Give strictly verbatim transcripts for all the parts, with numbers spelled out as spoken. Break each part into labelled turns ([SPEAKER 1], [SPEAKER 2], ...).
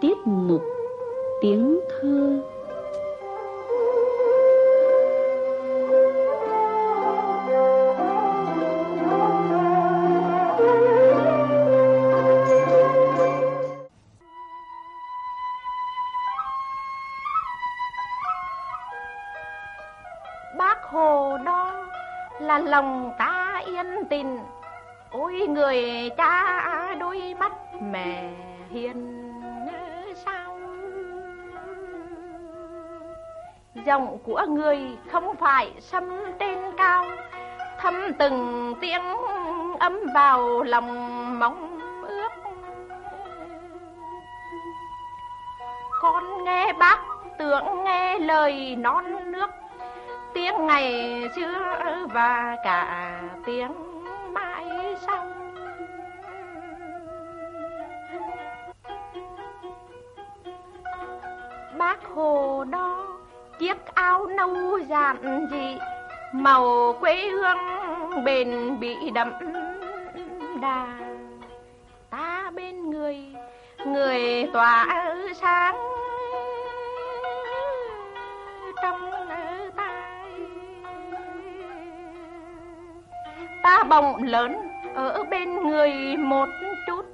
[SPEAKER 1] Tiết mục tiếng thơ.
[SPEAKER 2] Bác Hồ đó là lòng ta yên tình, ôi người cha đôi mắt mẹ hiền sao. Giọng của người không phải xâm trên cao, thâm từng tiếng ấm vào lòng mong ước. Con nghe bác tưởng nghe lời non nước, tiếng ngày xưa và cả tiếng mãi sau. Bác Hồ đó chiếc áo nâu giản dị, màu quê hương bền bỉ đậm đà. Ta bên người, người tỏa sáng trong tay. Ta bỗng lớn ở bên người một chút.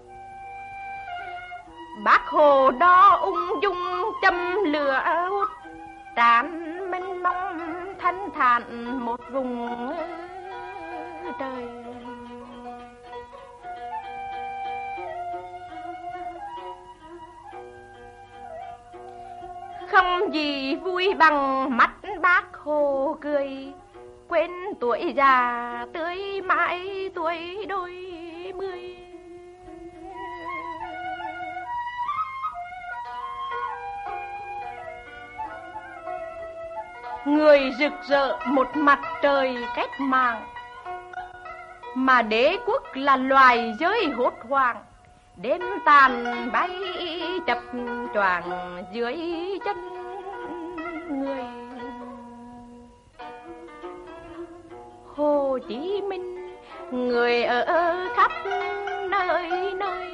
[SPEAKER 2] Bác Hồ đó ung dung châm lửa hút, tràn mênh mông thanh thản một vùng trời. Không gì vui bằng mắt bác Hồ cười, quên tuổi già tươi mãi tuổi đôi mươi. Người rực rỡ một mặt trời cách mạng, mà đế quốc là loài giới hốt hoảng. Đêm tàn bay chập choạng dưới chân người. Hồ Chí Minh người ở khắp nơi nơi,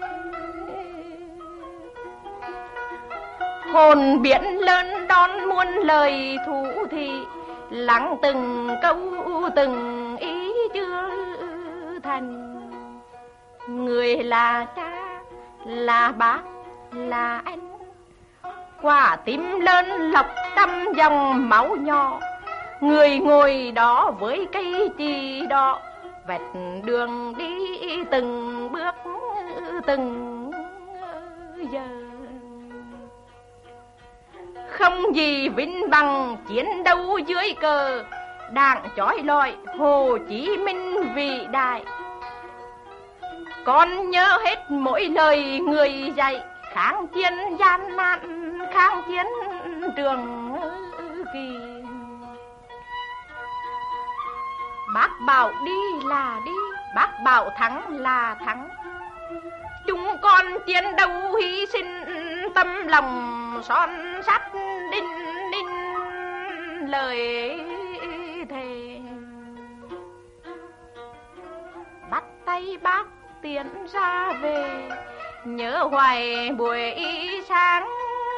[SPEAKER 2] hồn biển lớn đón muôn lời thủ thị, lắng từng câu từng ý chưa thành. Người là cha, là bác, là anh, quả tim lớn lọc trăm dòng máu nhỏ. Người ngồi đó với cây chì đỏ, vạch đường đi từng bước từng giờ. Không gì vinh bằng chiến đấu dưới cờ, đảng chói lọi Hồ Chí Minh vĩ đại. Con nhớ hết mỗi lời người dạy, kháng chiến gian nan, kháng chiến trường kỳ. Bác bảo đi là đi, bác bảo thắng là thắng. Chúng con chiến đấu hy sinh tâm lòng son sắt đinh đinh lời thề. Bắt tay bác tiến ra về, nhớ hoài buổi sáng.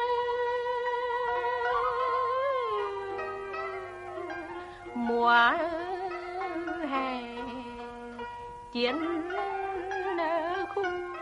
[SPEAKER 2] Mùa hè chiến khu.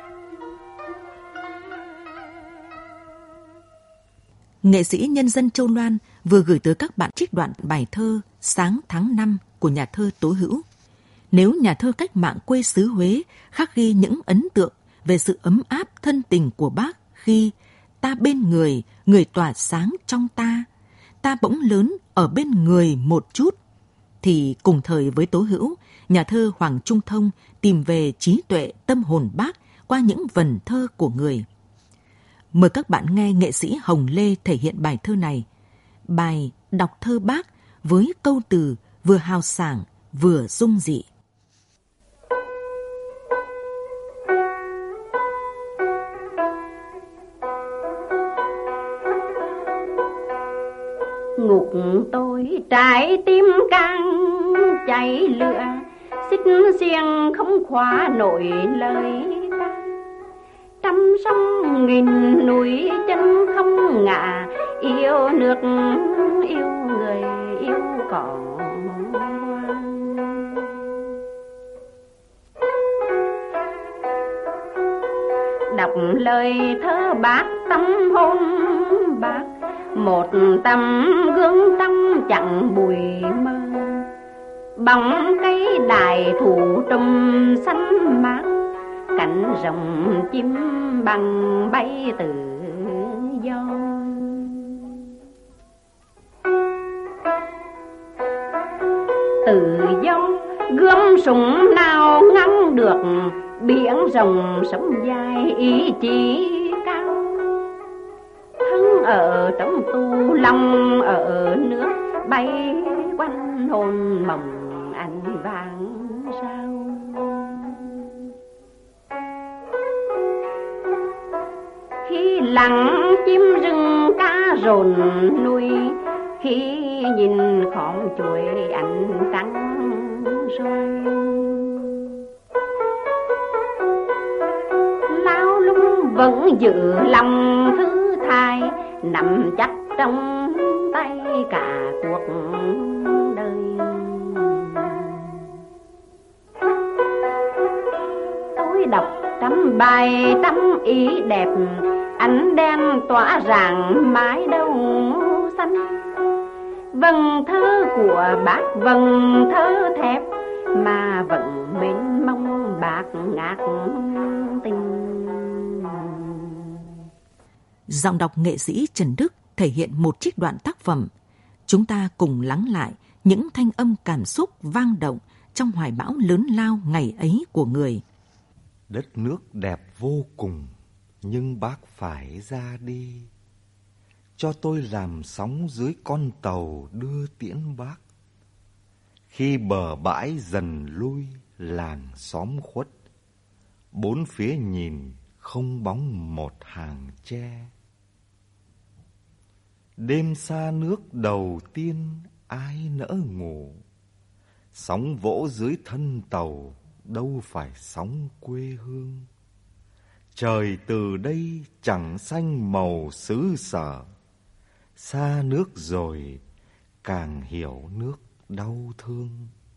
[SPEAKER 3] Nghệ sĩ nhân dân Châu Loan vừa gửi tới các bạn trích đoạn bài thơ Sáng tháng năm của nhà thơ Tố Hữu. Nếu nhà thơ cách mạng quê xứ Huế khắc ghi những ấn tượng về sự ấm áp thân tình của bác khi ta bên người, người tỏa sáng trong ta, ta bỗng lớn ở bên người một chút, thì cùng thời với Tố Hữu, nhà thơ Hoàng Trung Thông tìm về trí tuệ tâm hồn bác qua những vần thơ của người. Mời các bạn nghe nghệ sĩ Hồng Lê thể hiện bài thơ này. Bài đọc thơ bác với câu từ vừa hào sảng vừa dung dị.
[SPEAKER 1] Ngục tôi trái tim càng cháy lửa, xích xiềng không khóa nổi lời ca. Trăm sông nghìn núi chân không ngả, yêu nước yêu người yêu cỏ. Đọc lời thơ bác tâm hồn bác, một tấm gương trong chẳng bụi mơ, bóng cây đài thủ trùm xanh mát, cánh rồng chim bằng bay tự do. Tự do gươm súng nào ngăn được, biển rộng sống dài ý chí cao. Thân ở trong tù lòng ở nước, bay quanh hồn mộng anh vàng sao. Khi lặng chim rừng cá rồn nuôi, khi nhìn khóm chuối ánh trắng soi, lao lung vẫn giữ lòng thứ thai, nằm chắc trong tay cả cuộc đời. Tôi đọc trăm bài trăm ý đẹp, ánh đen tỏa rạng mái đầu xanh. Vầng thơ của bác vầng thơ thép, mà vẫn mênh mông bạc ngát tình.
[SPEAKER 3] Giọng đọc nghệ sĩ Trần Đức thể hiện một trích đoạn tác phẩm. Chúng ta cùng lắng lại những thanh âm cảm xúc vang động trong hoài bão lớn lao ngày ấy của người.
[SPEAKER 4] Đất nước đẹp vô cùng, nhưng bác phải ra đi. Cho tôi làm sóng dưới con tàu đưa tiễn bác. Khi bờ bãi dần lui, làng xóm khuất, bốn phía nhìn không bóng một hàng tre. Đêm xa nước đầu tiên ai nỡ ngủ, sóng vỗ dưới thân tàu đâu phải sóng quê hương. Trời từ đây chẳng xanh màu xứ sở, xa nước rồi càng hiểu nước đau thương.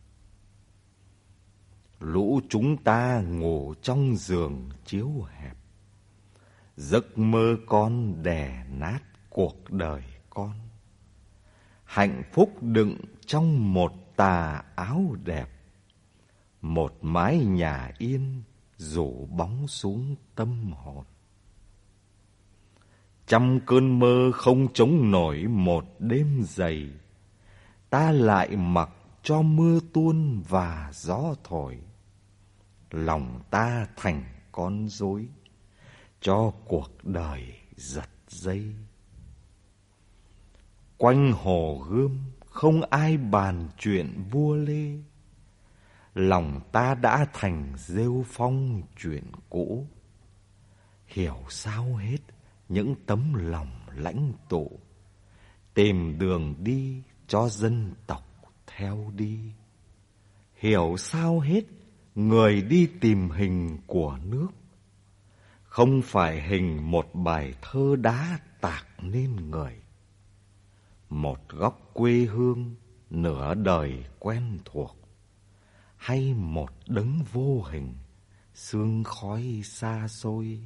[SPEAKER 4] Lũ chúng ta ngủ trong giường chiếu hẹp, giấc mơ con đè nát cuộc đời con. Hạnh phúc đựng trong một tà áo đẹp, một mái nhà yên rủ bóng xuống tâm hồn. Trăm cơn mơ không chống nổi một đêm dày, ta lại mặc cho mưa tuôn và gió thổi. Lòng ta thành con rối, cho cuộc đời giật dây. Quanh hồ Gươm không ai bàn chuyện vua Lê, lòng ta đã thành rêu phong chuyện cũ. Hiểu sao hết những tấm lòng lãnh tụ, tìm đường đi cho dân tộc theo đi. Hiểu sao hết người đi tìm hình của nước, không phải hình một bài thơ đá tạc nên người. Một góc quê hương nửa đời quen thuộc, hay một đấng vô hình sương khói xa xôi.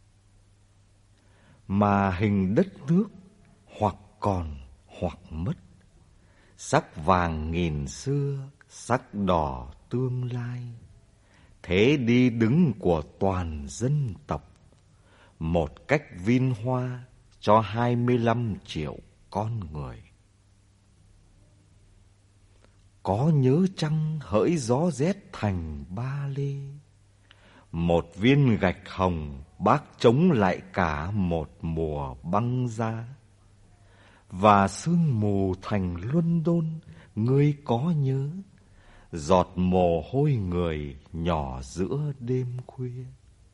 [SPEAKER 4] Mà hình đất nước hoặc còn hoặc mất, sắc vàng nghìn xưa, sắc đỏ tương lai. Thế đi đứng của toàn dân tộc, một cách vin hoa cho hai mươi lăm triệu con người. Có nhớ chăng hỡi gió rét thành Ba Lê, một viên gạch hồng bác chống lại cả một mùa băng giá. Và sương mù thành London, ngươi có nhớ giọt mồ hôi người nhỏ giữa đêm khuya.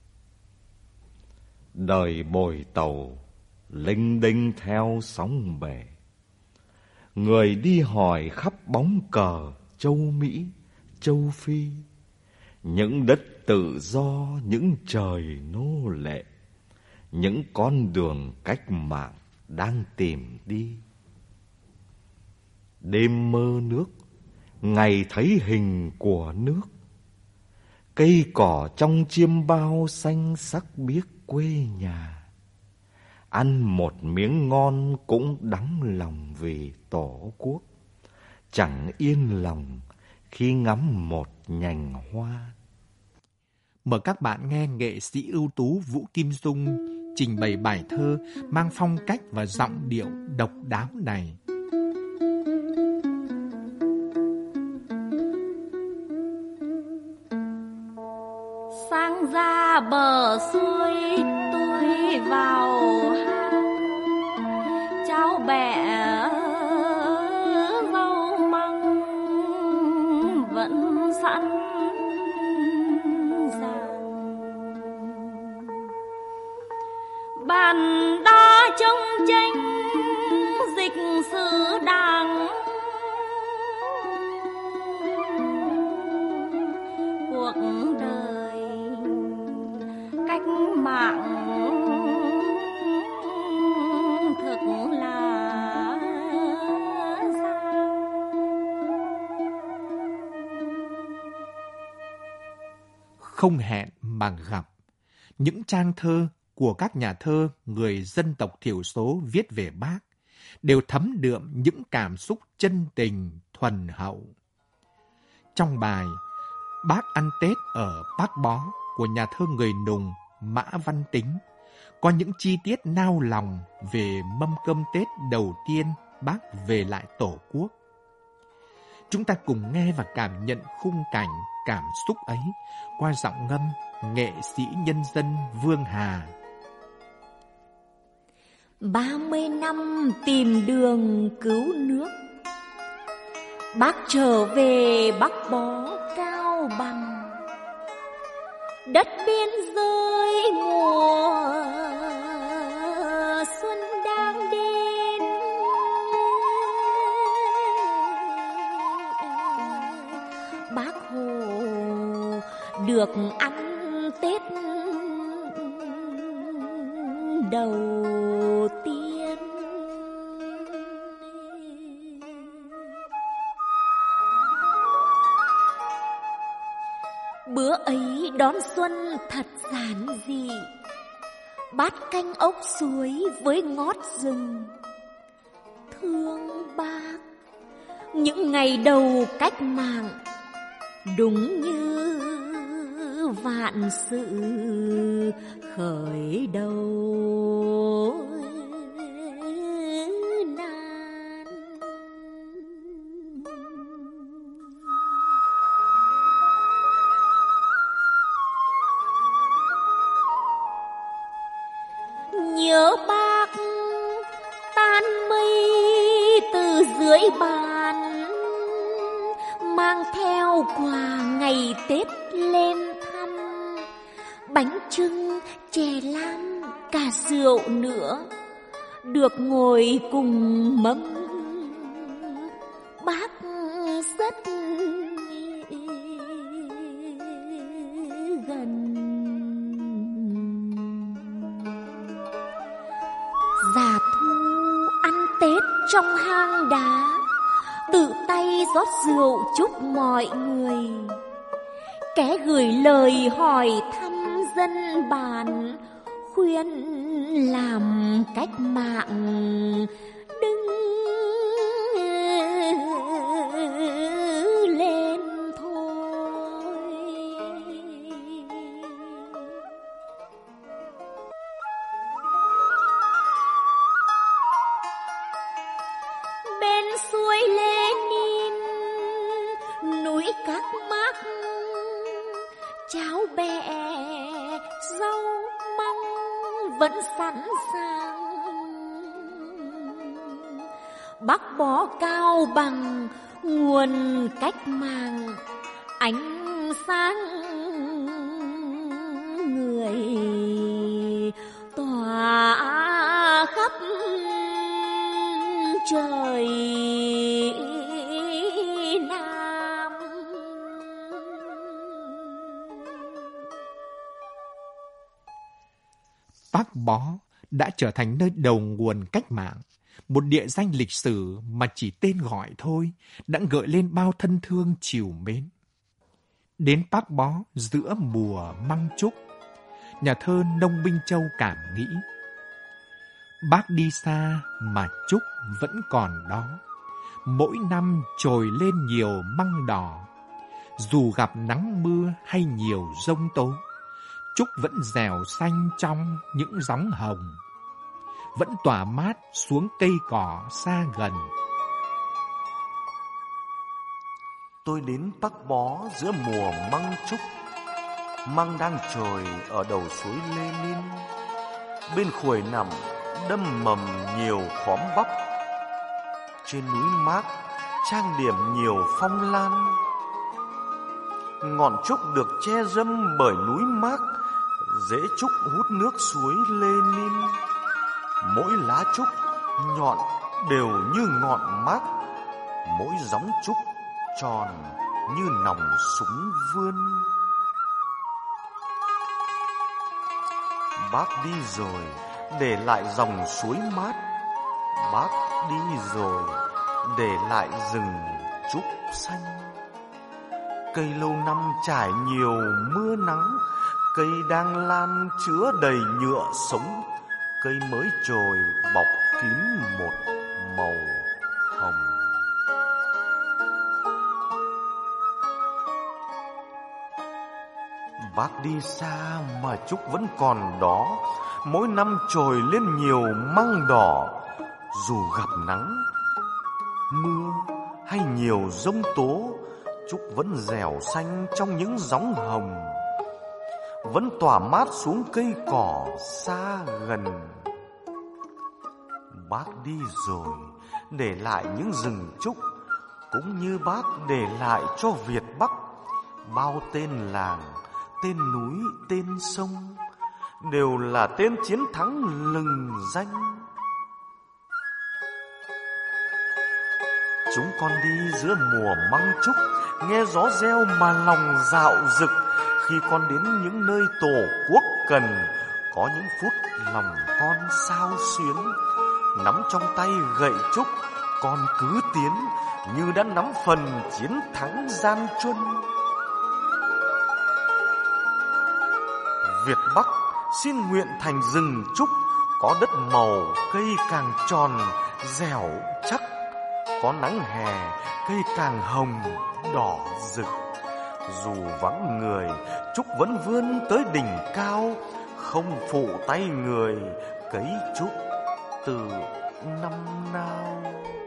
[SPEAKER 4] Đời bồi tàu lênh đênh theo sóng bể, người đi hỏi khắp bóng cờ châu Mỹ, châu Phi, những đất tự do, những trời nô lệ, những con đường cách mạng đang tìm đi. Đêm mơ nước, ngày thấy hình của nước. Cây cỏ trong chiêm bao xanh sắc biếc quê nhà. Ăn một miếng ngon cũng đắng lòng vì tổ quốc. Chẳng yên lòng khi ngắm một nhành hoa.
[SPEAKER 5] Mời các bạn nghe nghệ sĩ ưu tú Vũ Kim Dung trình bày bài thơ mang phong cách và giọng điệu độc đáo này.
[SPEAKER 2] Sang ra bờ suối tôi vào hang, cháu bẹ rau măng vẫn sẵn sàng. Bàn đá trông tranh dịch sử đảng, cuộc đời cách mạng thực là sao?
[SPEAKER 5] Không hẹn mà gặp, những trang thơ của các nhà thơ người dân tộc thiểu số viết về Bác đều thấm đượm những cảm xúc chân tình thuần hậu. Trong bài Bác ăn Tết ở Bác Bó của nhà thơ người Nùng Mã Văn Tính có những chi tiết nao lòng về mâm cơm Tết đầu tiên Bác về lại Tổ quốc. Chúng ta cùng nghe và cảm nhận khung cảnh cảm xúc ấy qua giọng ngâm nghệ sĩ nhân dân Vương Hà.
[SPEAKER 2] Ba mươi năm tìm đường cứu nước, Bác trở về Bắc Bó Cao Bằng, đất biên giới mùa xuân đang đến. Bác Hồ được ăn Tết đầu tiên. Bữa ấy đón xuân thật giản dị, bát canh ốc suối với ngót rừng. Thương Bác, những ngày đầu cách mạng đúng như vạn sự khởi đầu nan. Nhớ Bác tan mây từ dưới bàn, mang theo quà ngày Tết lên thăm. Bánh chưng, chè lam, cả rượu nữa, được ngồi cùng mâm. Bác rất gần. Già Thu ăn Tết trong hang đá, tự tay rót rượu chúc mọi người. Kẻ gửi lời hỏi thăm dân bản, khuyên làm cách mạng đứng lên thôi. Bên suối Lenin, núi Các Mác, cháo bẹ rau măng vẫn sẵn sàng. Bắc Bó Cao Bằng, nguồn cách mạng, ánh sáng người tỏa khắp trời Nam.
[SPEAKER 5] Bác Bắc Bó đã trở thành nơi đầu nguồn cách mạng, một địa danh lịch sử mà chỉ tên gọi thôi đã gợi lên bao thân thương trìu mến. Đến Bắc Bó giữa mùa măng trúc, nhà thơ Nông Minh Châu cảm nghĩ: bác đi xa mà trúc vẫn còn đó, mỗi năm trồi lên nhiều măng đỏ. Dù gặp nắng mưa hay nhiều giông tố, trúc vẫn dẻo xanh trong những gióng hồng, vẫn tỏa mát xuống cây cỏ xa gần.
[SPEAKER 6] Tôi đến Bắc Bó giữa mùa măng trúc. Măng đang trồi ở đầu suối Lê-Ninh. Bên khuổi nằm đâm mầm nhiều khóm bắp. Trên núi Mác trang điểm nhiều phong lan. Ngọn trúc được che râm bởi núi Mác, rễ trúc hút nước suối Lê-Ninh. Mỗi lá trúc nhọn đều như ngọn mác, mỗi gióng trúc tròn như nòng súng vươn. Bác đi rồi để lại dòng suối mát, bác đi rồi để lại rừng trúc xanh. Cây lâu năm trải nhiều mưa nắng, cây đang lan chứa đầy nhựa sống, cây mới trồi bọc kín một màu hồng. Bác đi xa mà trúc vẫn còn đó, mỗi năm trồi lên nhiều măng đỏ. Dù gặp nắng, mưa hay nhiều giông tố, trúc vẫn dẻo xanh trong những gióng hồng, vẫn tỏa mát xuống cây cỏ xa gần. Bác đi rồi để lại những rừng trúc, cũng như bác để lại cho Việt Bắc bao tên làng, tên núi, tên sông, đều là tên chiến thắng lừng danh. Chúng con đi giữa mùa măng trúc, nghe gió reo mà lòng dạo dực. Khi con đến những nơi tổ quốc cần, có những phút lòng con xao xuyến. Nắm trong tay gậy trúc, con cứ tiến như đã nắm phần chiến thắng gian truân. Việt Bắc xin nguyện thành rừng trúc, có đất màu cây càng tròn dẻo chắc, có nắng hè cây càng hồng đỏ rực. Dù vắng người, trúc vẫn vươn tới đỉnh cao, không phụ tay người cấy trúc từ năm nào.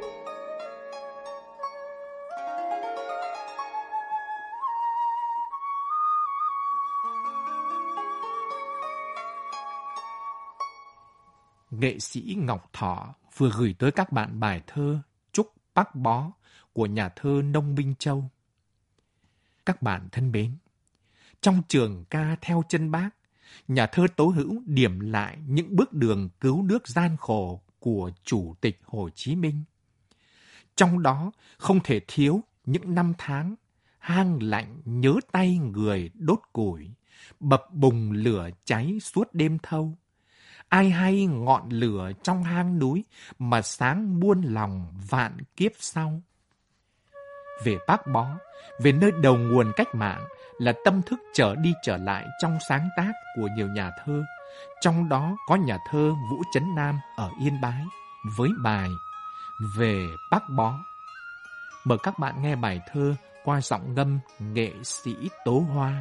[SPEAKER 5] Nghệ sĩ Ngọc Thọ vừa gửi tới các bạn bài thơ Trúc Bắc Bó của nhà thơ Nông Minh Châu. Các bạn thân mến, trong trường ca Theo Chân Bác, nhà thơ Tố Hữu điểm lại những bước đường cứu nước gian khổ của Chủ tịch Hồ Chí Minh. Trong đó không thể thiếu những năm tháng hang lạnh nhớ tay người đốt củi, bập bùng lửa cháy suốt đêm thâu. Ai hay ngọn lửa trong hang núi mà sáng muôn lòng vạn kiếp sau. Về Bác Bó, về nơi đầu nguồn cách mạng là tâm thức trở đi trở lại trong sáng tác của nhiều nhà thơ, trong đó có nhà thơ Vũ Trấn Nam ở Yên Bái với bài Về Bác Bó. Mời các bạn nghe bài thơ qua giọng ngâm nghệ sĩ Tố Hoa.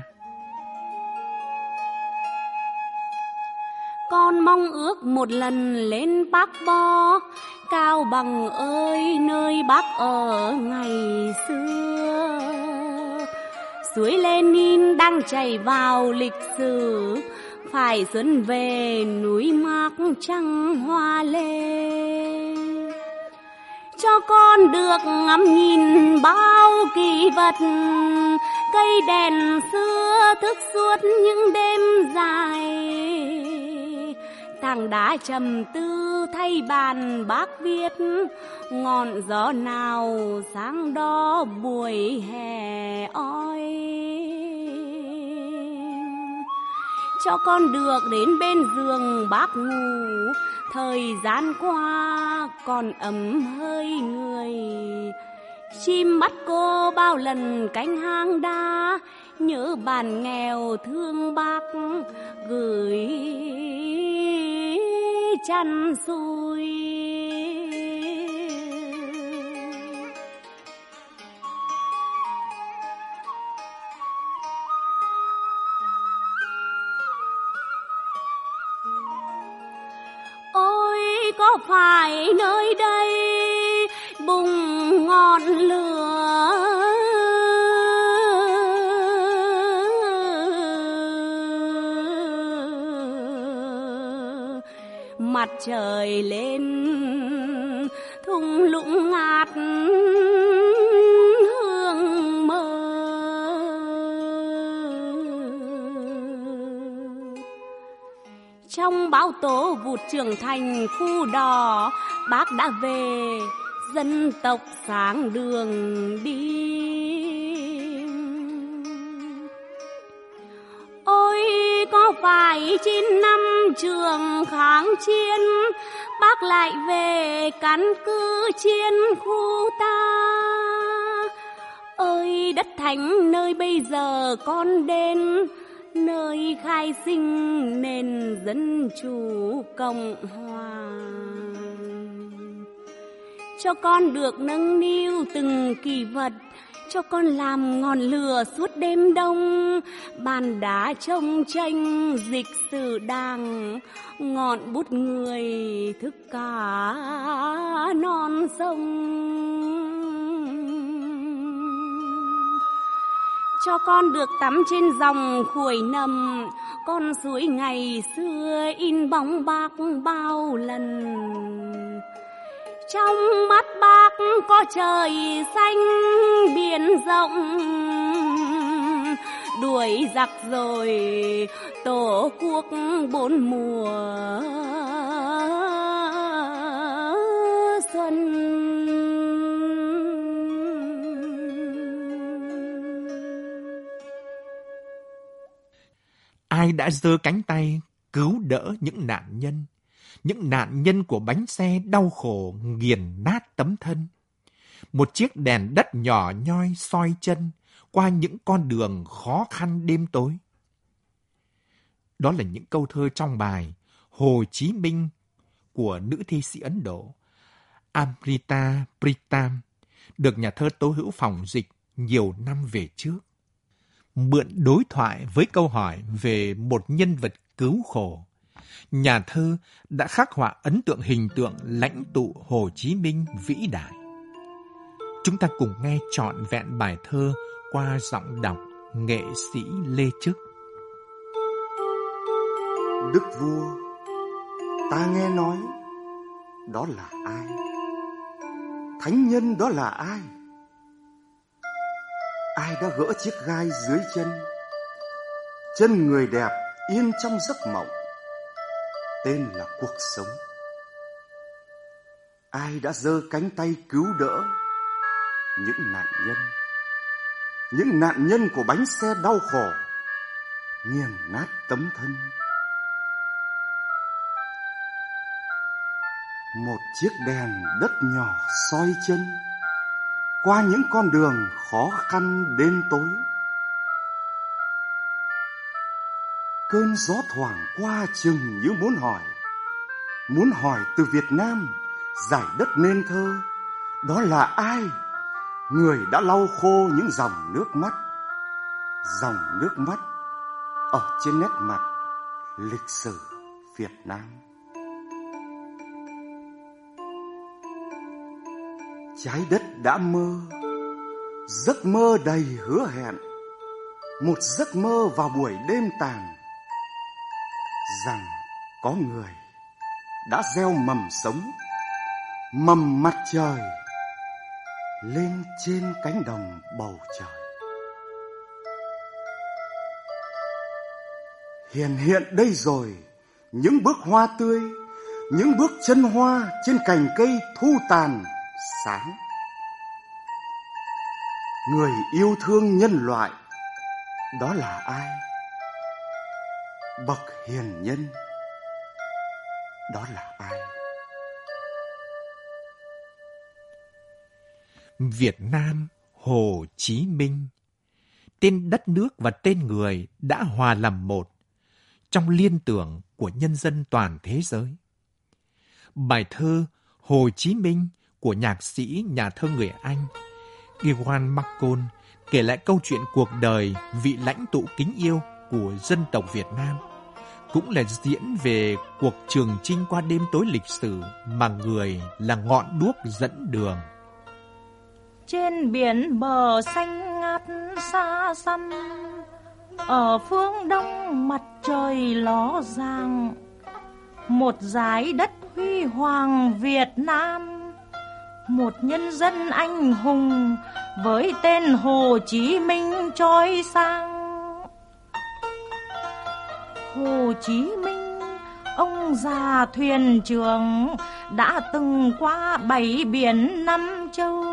[SPEAKER 7] Con mong ước một lần lên Bắc Bó, Cao Bằng ơi nơi bác ở ngày xưa. Suối Lê-Ninh đang chảy vào lịch sử, phải xuân về núi Mác trăng hoa lê. Cho con được ngắm nhìn bao kỳ vật, cây đèn xưa thức suốt những đêm dài. Tảng đá trầm tư thay bàn bác viết, ngọn gió nào sáng đó buổi hè oi. cho con được đến bên giường bác ngủ. Thời gian qua còn ấm hơi người, chim mắt cô bao lần cánh hang đá, nhớ bàn nghèo thương bác gửi chăn xui. Ôi có phải nơi đây bùng ngọn lửa, mặt trời lên thung lũng ngát hương mơ. Trong bão tố vụt trưởng thành khu đỏ, bác đã về dân tộc sáng đường đi. Ôi có phải chín năm trường kháng chiến, bác lại về căn cứ chiến khu ta. Ơi đất thánh nơi bây giờ con đến, nơi khai sinh nền dân chủ cộng hòa. Cho con được nâng niu từng kỷ vật, cho con làm ngọn lửa suốt đêm đông, bàn đá trông tranh dịch sử đàng, ngọn bút người thức cả non sông. Cho con được tắm trên dòng khuổi nầm, con suối ngày xưa in bóng bác bao lần. Trong mắt bác có trời xanh biển rộng, đuổi giặc rồi tổ quốc bốn mùa xuân.
[SPEAKER 5] Ai đã giơ cánh tay cứu đỡ những nạn nhân, những nạn nhân của bánh xe đau khổ nghiền nát tấm thân? Một chiếc đèn đất nhỏ nhoi soi chân qua những con đường khó khăn đêm tối. Đó là những câu thơ trong bài Hồ Chí Minh của nữ thi sĩ Ấn Độ Amrita Pritam, được nhà thơ Tố Hữu phỏng dịch nhiều năm về trước. Mượn đối thoại với câu hỏi về một nhân vật cứu khổ, nhà thơ đã khắc họa ấn tượng hình tượng lãnh tụ Hồ Chí Minh vĩ đại. Chúng ta cùng nghe trọn vẹn bài thơ qua giọng đọc nghệ sĩ Lê Trức.
[SPEAKER 8] Đức vua, ta nghe nói, đó là ai? Thánh nhân đó là ai? Ai đã gỡ chiếc gai dưới chân? Chân người đẹp yên trong giấc mộng, tên là cuộc sống. Ai đã giơ cánh tay cứu đỡ những nạn nhân, những nạn nhân của bánh xe đau khổ nghiền nát tấm thân? Một chiếc đèn đất nhỏ soi chân qua những con đường khó khăn đêm tối. Cơn gió thoảng qua chừng như muốn hỏi, muốn hỏi từ Việt Nam giải đất nên thơ, đó là ai? Người đã lau khô những dòng nước mắt, dòng nước mắt ở trên nét mặt lịch sử Việt Nam. Trái đất đã mơ, giấc mơ đầy hứa hẹn, một giấc mơ vào buổi đêm tàn, rằng có người đã gieo mầm sống, mầm mặt trời lên trên cánh đồng bầu trời. Hiện hiện đây rồi những bước hoa tươi, những bước chân hoa trên cành cây thu tàn sáng. Người yêu thương nhân loại, đó là ai? bậc hiền nhân đó là ai?
[SPEAKER 5] Việt Nam Hồ Chí Minh, tên đất nước và tên người đã hòa làm một trong liên tưởng của nhân dân toàn thế giới. Bài thơ Hồ Chí Minh của nhạc sĩ nhà thơ người Anh Ewan MacColl kể lại câu chuyện cuộc đời vị lãnh tụ kính yêu của dân tộc Việt Nam, cũng là diễn về cuộc trường chinh qua đêm tối lịch sử mà người là ngọn đuốc dẫn đường.
[SPEAKER 2] Trên biển bờ xanh ngát xa xăm, ở phương đông mặt trời ló dạng, một dải đất huy hoàng Việt Nam, một nhân dân anh hùng với tên Hồ Chí Minh chói sáng. Hồ Chí Minh, ông già thuyền trưởng, đã từng qua bảy biển năm châu,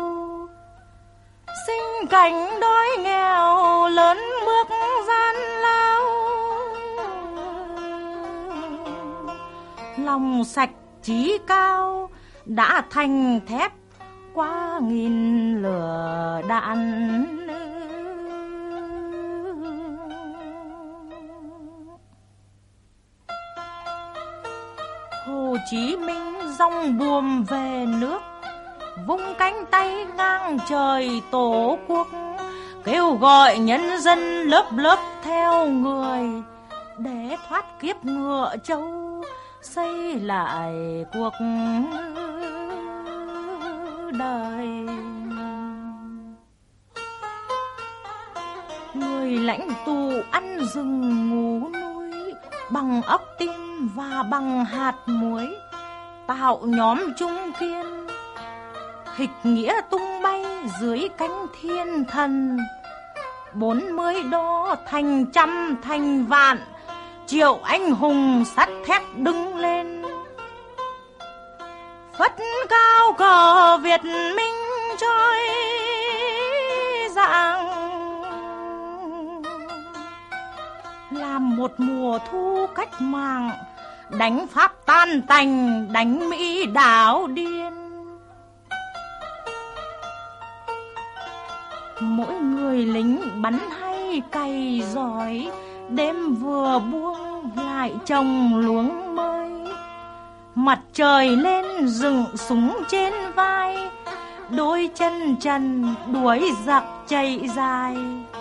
[SPEAKER 2] sinh cảnh đói nghèo lớn bước gian lao, lòng sạch chí cao đã thành thép qua nghìn lửa đạn. Hồ Chí Minh dòng buồm về nước, vung cánh tay ngang trời tổ quốc, kêu gọi nhân dân lớp lớp theo người để thoát kiếp ngựa trâu, xây lại cuộc đời. Người lãnh tụ ăn rừng ngủ núi bằng óc tim và bằng hạt muối, tạo nhóm trung kiên hịch nghĩa tung bay dưới cánh thiên thần. Bốn mươi đô thành trăm thành vạn, triệu anh hùng sắt thép đứng lên, phất cao cờ Việt Minh trôi dạng, làm một mùa thu cách mạng, đánh Pháp tan tành, đánh Mỹ đảo điên. Mỗi người lính bắn hay cày giỏi, đêm vừa buông lại trồng luống mới. Mặt trời lên dựng súng trên vai, đôi chân trần đuổi giặc chạy dài.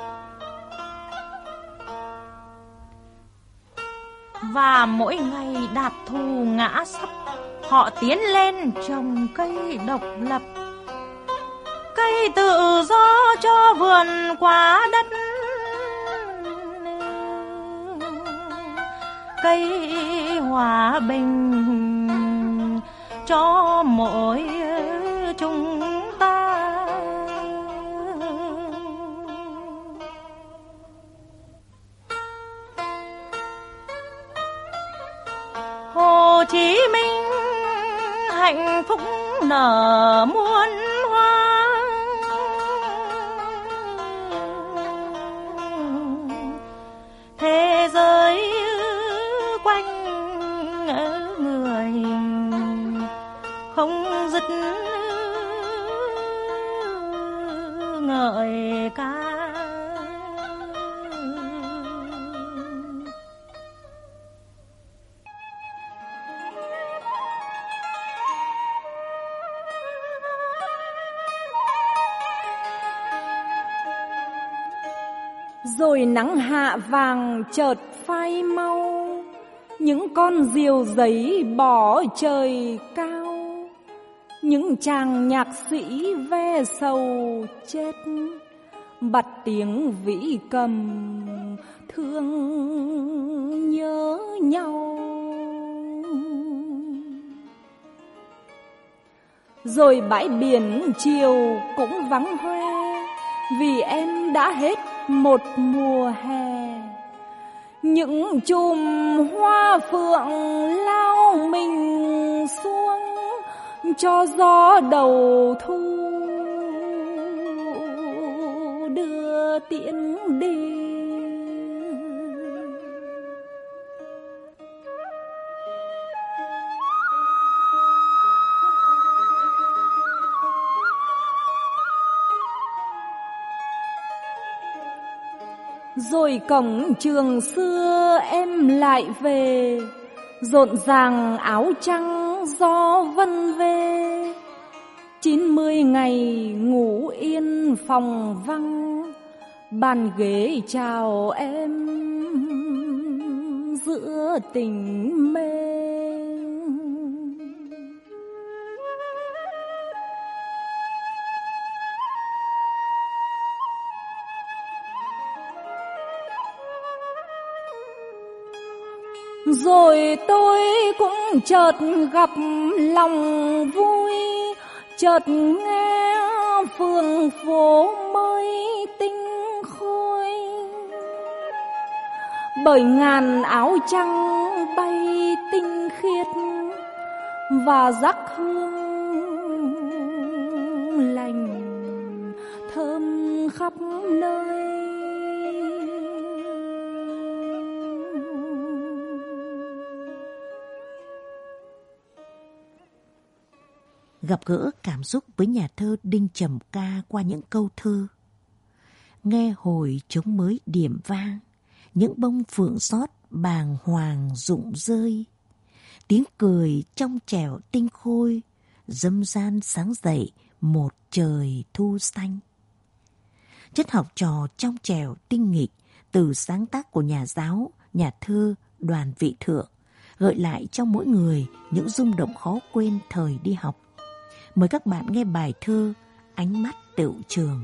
[SPEAKER 2] Và mỗi ngày đạp thù ngã sắp, họ tiến lên trồng cây độc lập, cây tự do cho vườn quả đất, cây hòa bình cho mỗi chúng ta. Hồ Chí Minh hạnh phúc nở muôn hoa, thế giới quanh người không dứt ngợi ca.
[SPEAKER 9] Rồi nắng hạ vàng chợt phai mau, những con diều giấy bỏ trời cao, những chàng nhạc sĩ ve sầu chết, bặt tiếng vĩ cầm thương nhớ nhau. Rồi bãi biển chiều cũng vắng hoe, vì em đã hết một mùa hè. Những chùm hoa phượng lao mình xuống cho gió đầu thu đưa tiễn đi. Rồi cổng trường xưa em lại về, rộn ràng áo trắng gió vân về. Chín mươi ngày ngủ yên phòng vắng, bàn ghế chào em giữa tình mê. Rồi tôi cũng chợt gặp lòng vui, chợt nghe phường phố mới tinh khôi. Bởi ngàn áo trắng bay tinh khiết và rắc hương lành thơm khắp nơi.
[SPEAKER 3] Gặp gỡ cảm xúc với nhà thơ Đinh Trầm Ca qua những câu thơ. Nghe hồi trống mới điểm vang, những bông phượng xót bàng hoàng rụng rơi. Tiếng cười trong trẻo tinh khôi, dâm gian sáng dậy một trời thu xanh. Chất học trò trong trẻo tinh nghịch từ sáng tác của nhà giáo, nhà thơ Đoàn Vị Thượng gợi lại trong mỗi người những rung động khó quên thời đi học. Mời các bạn nghe bài thơ Ánh mắt tựu trường.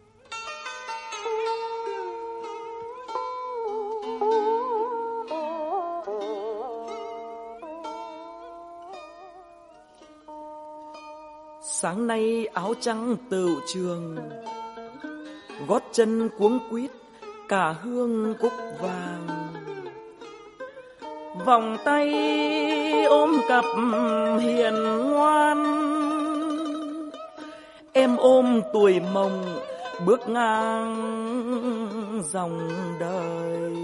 [SPEAKER 10] Sáng nay áo trắng tựu trường, gót chân cuống quýt cả hương cúc vàng. Vòng tay ôm cặp hiền ngoan, em ôm tuổi mộng bước ngang dòng đời.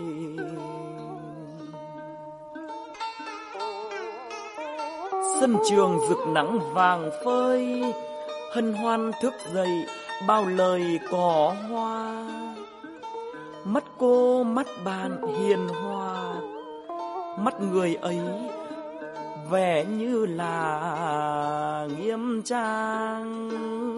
[SPEAKER 10] Sân trường rực nắng vàng phơi, hân hoan thức dậy bao lời cỏ hoa. Mắt cô mắt bạn hiền hòa, mắt người ấy vẻ như là nghiêm trang.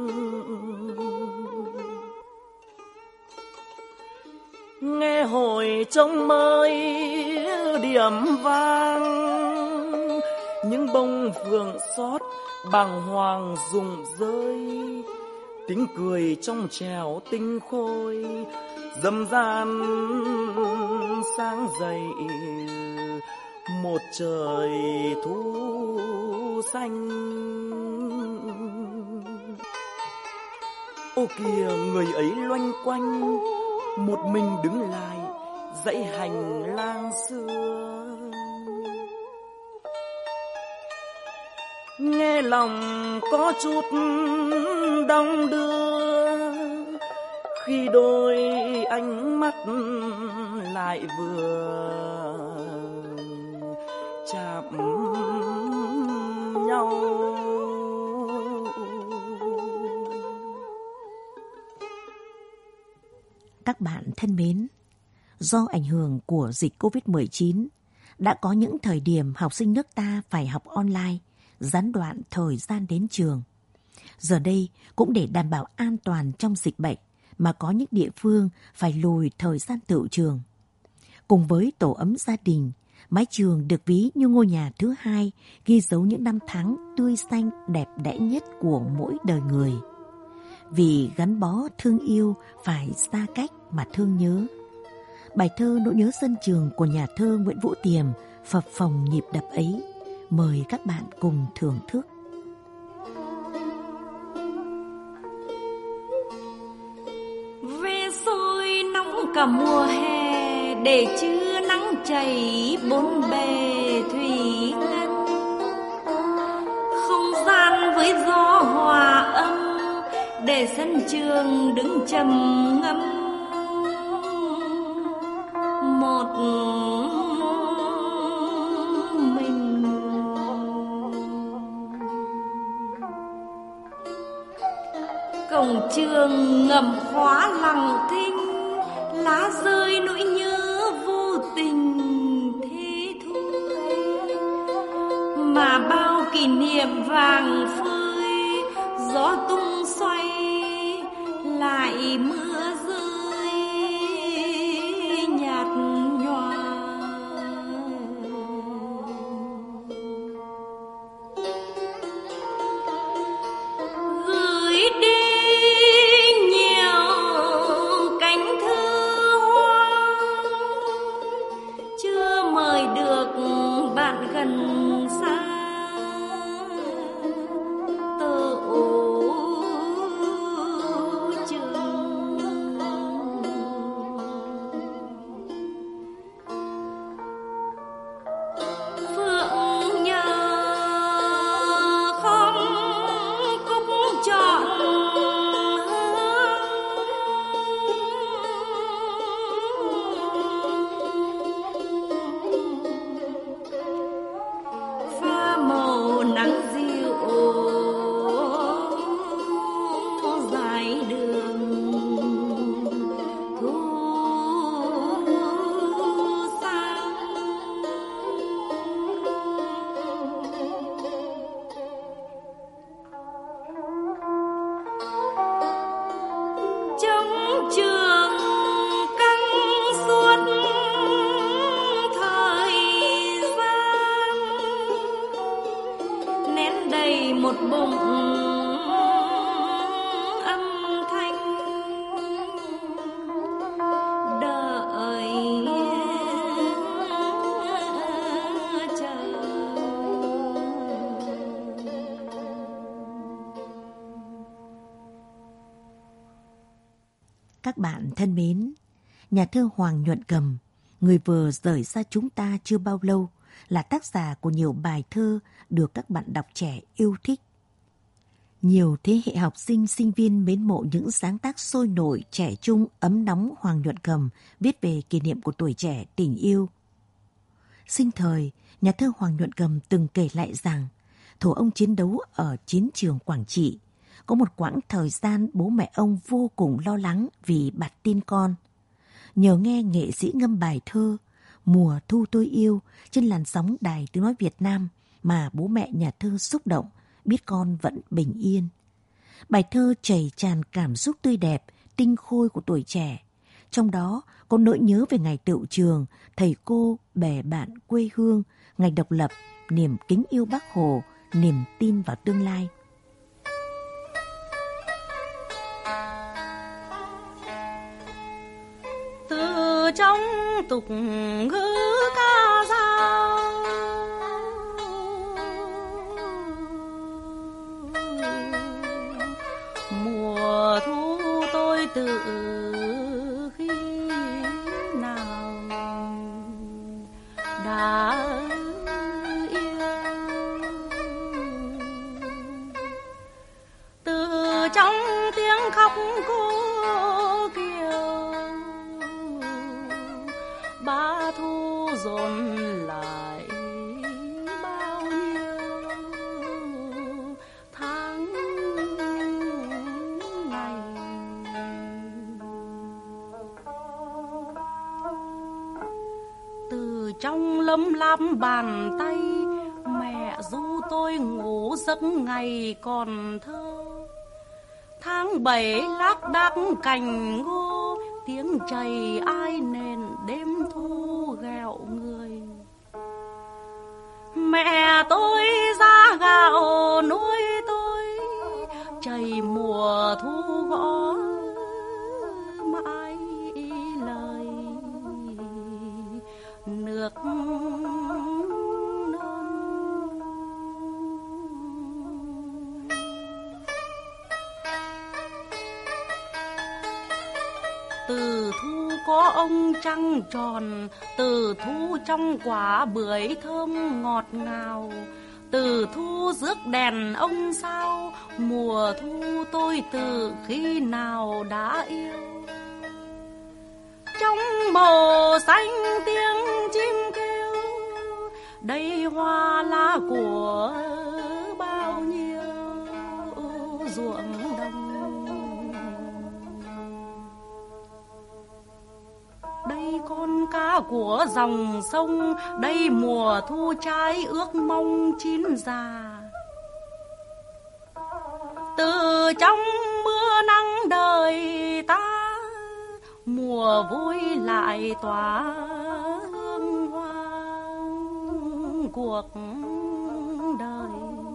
[SPEAKER 10] Nghe hồi trống mới điểm vang, những bông phượng xót bàng hoàng rụng rơi. Tiếng cười trong trẻo tinh khôi, dâm gian sáng dậy một trời thu xanh. Ô kìa người ấy loanh quanh, một mình đứng lại dãy hành lang xưa. Nghe lòng có chút đong đưa, khi đôi ánh mắt lại vừa chạm nhau.
[SPEAKER 3] Các bạn thân mến, do ảnh hưởng của dịch covid mười chín, đã có những thời điểm học sinh nước ta phải học online, gián đoạn thời gian đến trường. Giờ đây cũng để đảm bảo an toàn trong dịch bệnh mà có những địa phương phải lùi thời gian tựu trường. Cùng với tổ ấm gia đình, mái trường được ví như ngôi nhà thứ hai, ghi dấu những năm tháng tươi xanh đẹp đẽ nhất của mỗi đời người. Vì gắn bó thương yêu phải xa cách mà thương nhớ. Bài thơ Nỗi nhớ sân trường của nhà thơ Nguyễn Vũ Tiềm phập phồng nhịp đập ấy. Mời các bạn cùng thưởng thức.
[SPEAKER 11] Ve sôi nóng cả mùa hè, để chưa nắng chảy bốn bề thủy ngân. Không gian với gió hòa âm, để sân trường đứng trầm ngâm. Một mình cổng trường ngầm khóa lặng thinh, lá rơi nỗi nhớ vô tình thế thôi, mà bao kỷ niệm vàng phơi gió tung xoay lại mưa rơi nhạt nhòa. Gửi đi nhiều cánh thư hoang, chưa mời được bạn gần xa. Một bụng âm thanh đợi chờ.
[SPEAKER 3] Các bạn thân mến, nhà thơ Hoàng Nhuận Cầm, người vừa rời xa chúng ta chưa bao lâu, là tác giả của nhiều bài thơ được các bạn đọc trẻ yêu thích. Nhiều thế hệ học sinh, sinh viên mến mộ những sáng tác sôi nổi, trẻ trung, ấm nóng Hoàng Nhuận Cầm viết về kỷ niệm của tuổi trẻ, tình yêu. Sinh thời, nhà thơ Hoàng Nhuận Cầm từng kể lại rằng thổ ông chiến đấu ở chiến trường Quảng Trị. Có một quãng thời gian bố mẹ ông vô cùng lo lắng vì bạt tin con. Nhờ nghe nghệ sĩ ngâm bài thơ Mùa thu tôi yêu trên làn sóng Đài Tiếng nói Việt Nam mà bố mẹ nhà thơ xúc động, biết con vẫn bình yên. Bài thơ chảy tràn cảm xúc tươi đẹp, tinh khôi của tuổi trẻ. Trong đó có nỗi nhớ về ngày tựu trường, thầy cô, bè bạn, quê hương, ngày độc lập, niềm kính yêu Bác Hồ, niềm tin vào tương lai.
[SPEAKER 7] Từ trong tục ngữ ca dao, mùa thu tôi tự khi nào đã yêu. Từ trong tiếng khóc cô kiều, ba thu dồn lại bao nhiêu tháng ngày. Từ trong lấm lám bàn tay, mẹ ru tôi ngủ giấc ngày còn thơ. Tháng bảy lác đác cành ngô, tiếng chày ai nền đêm thu ghẹo người. Mẹ tôi ra gạo nuôi tôi, chày mùa thu gõ mãi lời nước từ thu có ông trăng tròn, từ thu trong quả bưởi thơm ngọt ngào, từ thu rước đèn ông sao, mùa thu tôi từ khi nào đã yêu. Trong màu xanh tiếng chim kêu, đây hoa lá của bao nhiêu ruộng đồng. hoa của dòng sông, đây mùa thu trái ước mong chín già. Từ trong mưa nắng đời ta, mùa vui lại tỏa hương hoa cuộc đời.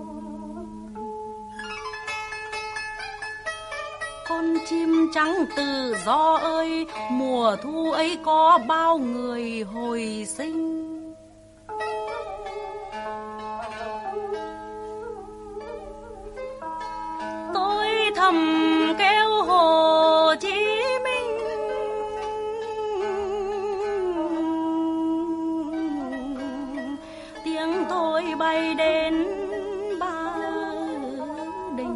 [SPEAKER 7] Con chim trắng tự do ơi, mùa thu ấy có bao người hồi sinh. Tôi thầm kêu Hồ Chí Minh, tiếng tôi bay đến Ba Đình.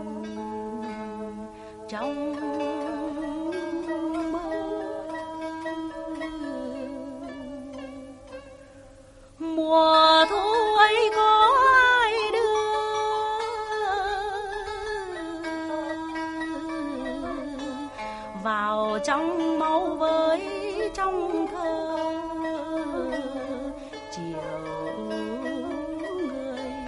[SPEAKER 7] Trong mơ mùa thu ấy có ai đưa vào trong máu với trong thơ chiều người.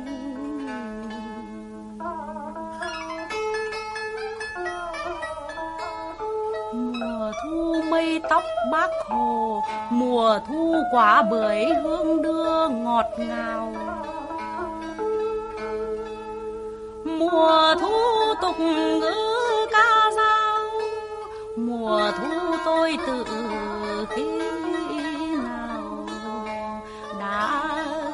[SPEAKER 7] Mùa thu mây tóc Bác Hồ, mùa thu quả bưởi hương đưa ngọt ngào. Mùa thu tục ngữ ca dao, mùa thu tôi tự khi nào đã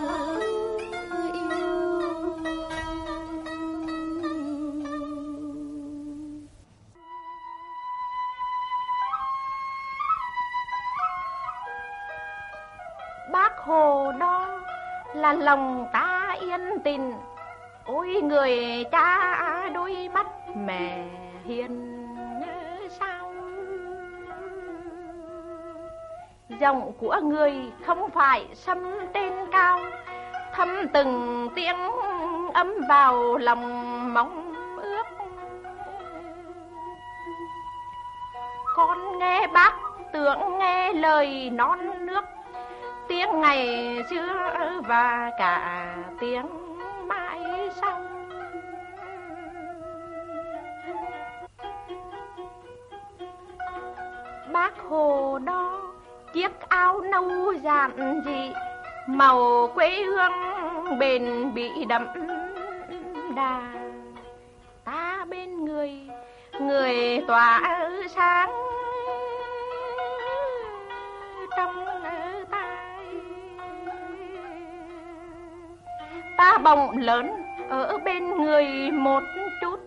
[SPEAKER 7] yêu.
[SPEAKER 2] Bác Hồ đó là lòng ta yên tình, ôi người cha đôi mắt mẹ hiền sao. Giọng của người không phải xăm tên cao, thấm từng tiếng ấm vào lòng mong ước. Con nghe bác tưởng nghe lời non nước, tiếng ngày xưa và cả tiếng mãi sau. Bác Hồ đó chiếc áo nâu giản dị, màu quê hương bền bỉ đậm đà. Ta bên người, người tỏa sáng trong tay. Ta bỗng lớn ở bên người một chút.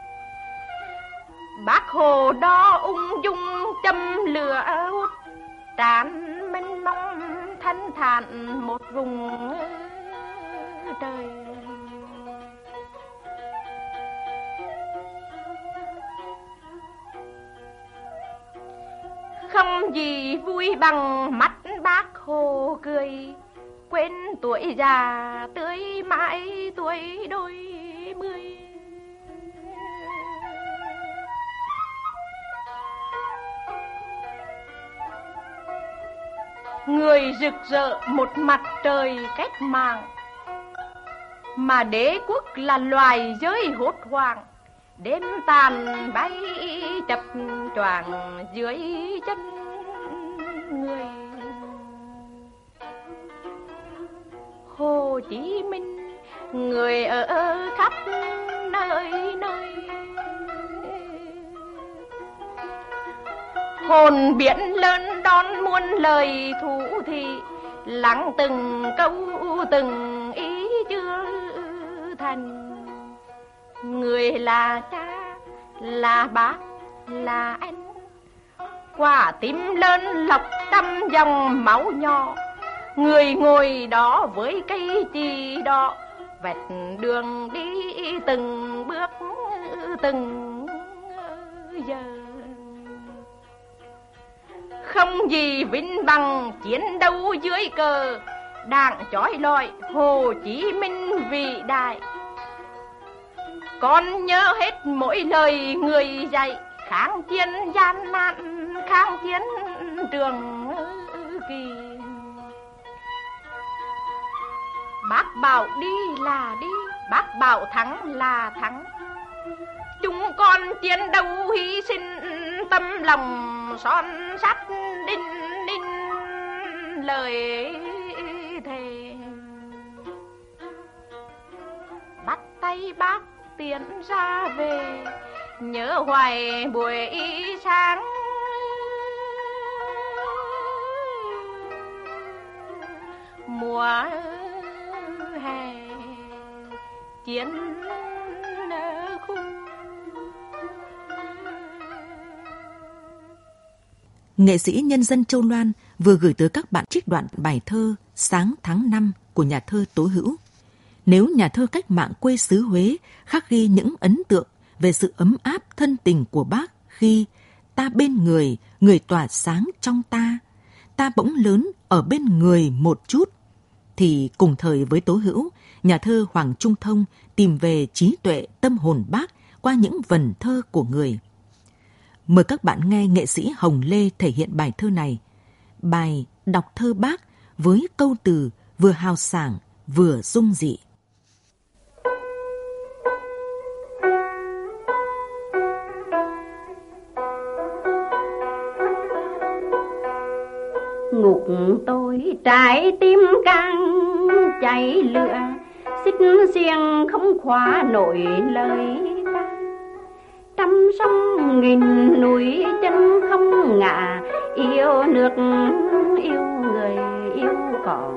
[SPEAKER 2] Bác Hồ đó ung dung châm lửa hút, tràn mênh mông thanh thản một vùng trời. Không gì vui bằng mắt Bác Hồ cười, quên tuổi già tươi mãi tuổi đôi mươi. Người rực rỡ một mặt trời cách mạng, mà đế quốc là loài giới hốt hoảng. Đêm tàn bay chập choạng dưới chân người. Hồ Chí Minh người ở khắp nơi nơi, hồn biển lớn đón muôn lời thủ thị, lắng từng câu từng ý chưa thành. Người là cha, là bác, là anh, quả tim lớn lọc trăm dòng máu nhỏ. Người ngồi đó với cây chì đỏ, vạch đường đi từng bước từng giờ. Không gì vinh bằng chiến đấu dưới cờ, đảng chói lọi Hồ Chí Minh vĩ đại. Con nhớ hết mỗi lời người dạy, kháng chiến gian nan, kháng chiến trường kỳ. Bác bảo đi là đi, bác bảo thắng là thắng. Chúng con chiến đấu hy sinh tâm lòng son sắt đinh đinh lời thề. Bắt tay bác tiến ra về, nhớ hoài buổi sáng mùa hè chiến khu.
[SPEAKER 3] Nghệ sĩ nhân dân Châu Loan vừa gửi tới các bạn trích đoạn bài thơ Sáng tháng năm của nhà thơ Tố Hữu. Nếu nhà thơ cách mạng quê xứ Huế khắc ghi những ấn tượng về sự ấm áp thân tình của bác khi ta bên người, người tỏa sáng trong ta, ta bỗng lớn ở bên người một chút, thì cùng thời với Tố Hữu, nhà thơ Hoàng Trung Thông tìm về trí tuệ tâm hồn bác qua những vần thơ của người. Mời các bạn nghe nghệ sĩ Hồng Lê thể hiện bài thơ này. Bài đọc thơ bác với câu từ vừa hào sảng vừa dung dị.
[SPEAKER 1] Ngục tôi trái tim càng cháy lửa, xích xiềng không khóa nổi lời ca. Trăm sông nghìn núi chân không ngả, yêu nước yêu người yêu cỏ.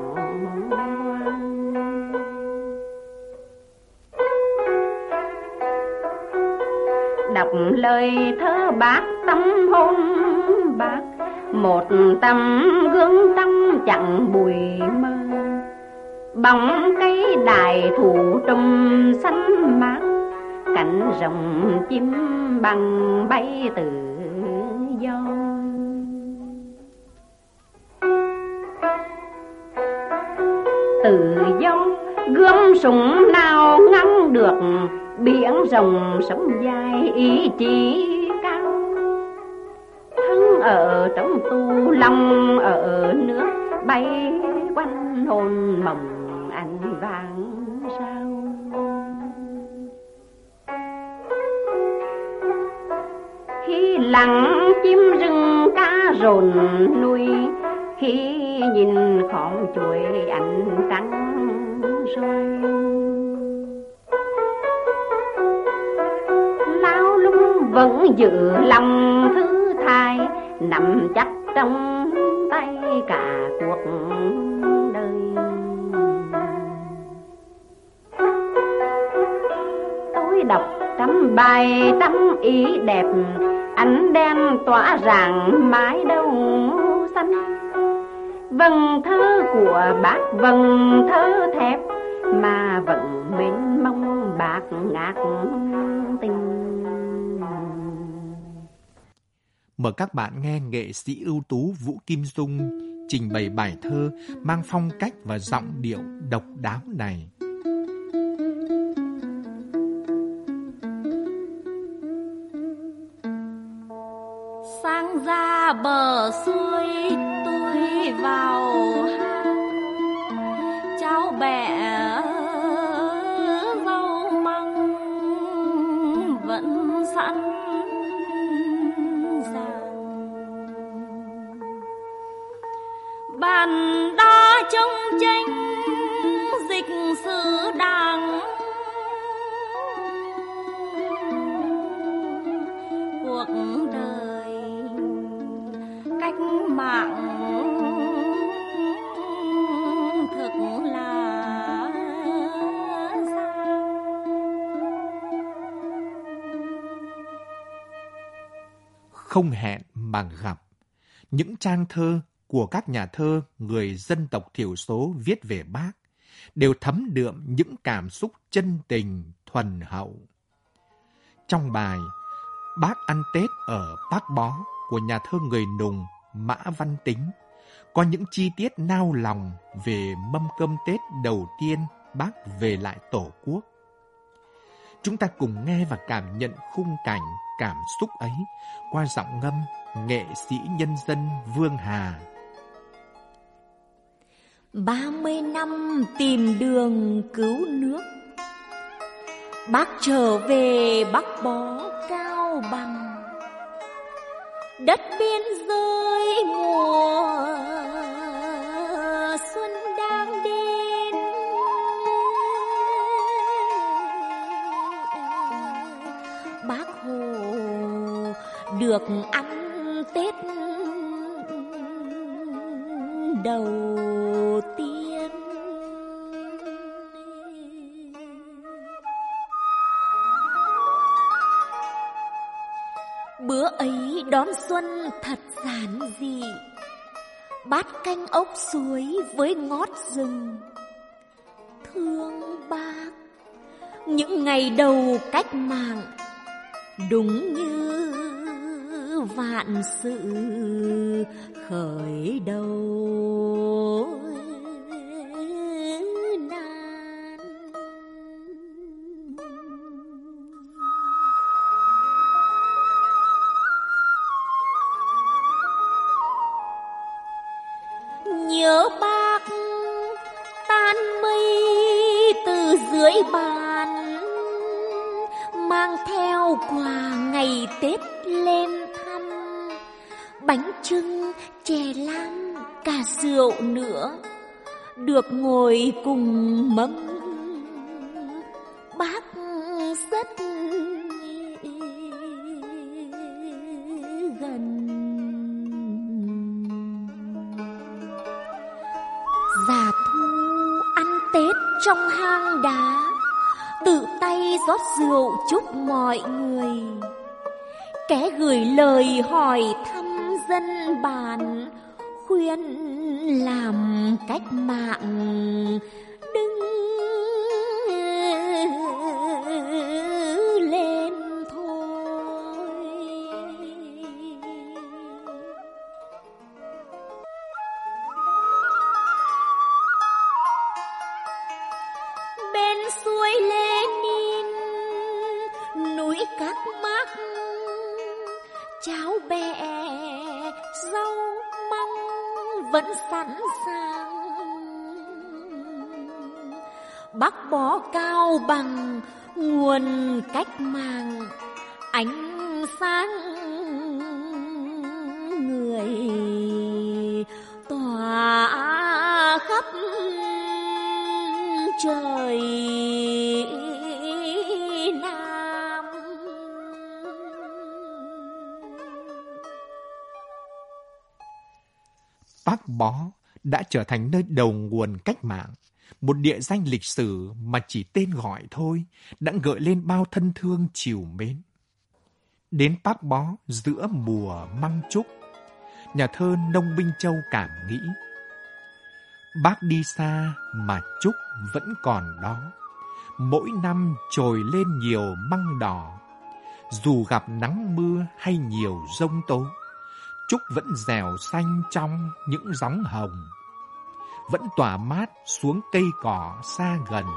[SPEAKER 1] Đọc lời thơ bác tâm hồn bác, một tấm gương trong chẳng bụi mơ. Bóng cây đài thủ trùm xanh mát, cánh rồng chim bằng bay tự do. Tự do gươm súng nào ngăn được, biển rồng sống dài ý chí cao. Thân ở trong tu lòng ở nước, bay quanh hồn mộng anh vàng sao. Khi lặng chim rừng cá rồn nuôi, khi nhìn khóm chuối ánh trắng rơi. Lao lung vẫn giữ lòng thứ thai, nằm chắc trong tay cả cuộc đời. Tôi đọc trăm bài trăm ý đẹp, ánh đen tỏa rạng mái đầu xanh. Vần thơ của bác vần thơ thép, mà vẫn mênh mông bạc ngát tình.
[SPEAKER 5] Mời các bạn nghe nghệ sĩ ưu tú Vũ Kim Dung trình bày bài thơ mang phong cách và giọng điệu độc đáo này.
[SPEAKER 7] Sang ra bờ suối tôi vào hang, cháu bẹ rau măng vẫn sẵn sàng. Bàn đá trông tranh dịch sử đàng, cuộc đời cách mạng thực là sao?
[SPEAKER 5] Không hẹn mà gặp, những trang thơ của các nhà thơ người dân tộc thiểu số viết về bác đều thấm đượm những cảm xúc chân tình thuần hậu. Trong bài Bác ăn Tết ở Bác Bó của nhà thơ người Nùng Mã Văn Tính có những chi tiết nao lòng về mâm cơm Tết đầu tiên bác về lại Tổ quốc. Chúng ta cùng nghe và cảm nhận khung cảnh cảm xúc ấy qua giọng ngâm nghệ sĩ nhân dân Vương Hà.
[SPEAKER 7] Ba mươi năm tìm đường cứu nước, bác trở về Bắc Bó Cao Bằng, đất biên giới mùa xuân đang đến. Bác Hồ được ăn Tết đầu tiên. Bữa ấy đón xuân thật giản dị, bát canh ốc suối với ngót rừng. Thương bác, những ngày đầu cách mạng đúng như vạn sự khởi đầu nan. Nhớ bác tan mây từ dưới bàn, mang theo quà ngày Tết lên thăm. Bánh chưng, chè lam, cả rượu nữa, được ngồi cùng mâm. Bác rất gần. Già Thu ăn Tết trong hang đá, tự tay rót rượu chúc mọi người. Kẻ gửi lời hỏi thăm dân bản, khuyên làm cách mạng đứng lên thôi. Bên suối Lenin, núi Các Mác, cháo bẹ rau măng vẫn sẵn sàng. Bắc Bó Cao Bằng nguồn cách mạng, ánh sáng người tỏa khắp trời Nam.
[SPEAKER 5] Bắc Bó đã trở thành nơi đầu nguồn cách mạng, một địa danh lịch sử mà chỉ tên gọi thôi đã gợi lên bao thân thương trìu mến. Đến Bắc Bó giữa mùa măng trúc, nhà thơ Nông Binh Châu cảm nghĩ: bác đi xa mà trúc vẫn còn đó, mỗi năm trồi lên nhiều măng đỏ. Dù gặp nắng mưa hay nhiều giông tố, trúc vẫn dẻo xanh trong những gióng hồng, vẫn tỏa mát xuống cây cỏ xa gần.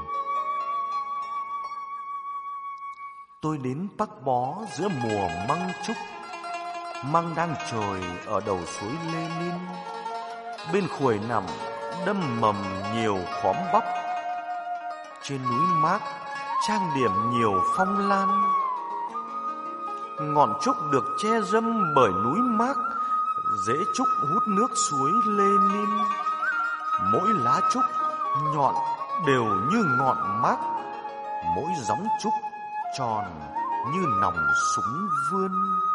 [SPEAKER 6] Tôi đến Bắc Bó giữa mùa măng trúc, măng đang trồi ở đầu suối Lenin. Bên khuổi nằm đâm mầm nhiều khóm bắp, trên núi Mác trang điểm nhiều phong lan. Ngọn trúc được che râm bởi núi Mác, rễ trúc hút nước suối Lenin. Mỗi lá trúc nhọn đều như ngọn Mác, mỗi gióng trúc tròn như nòng súng vươn.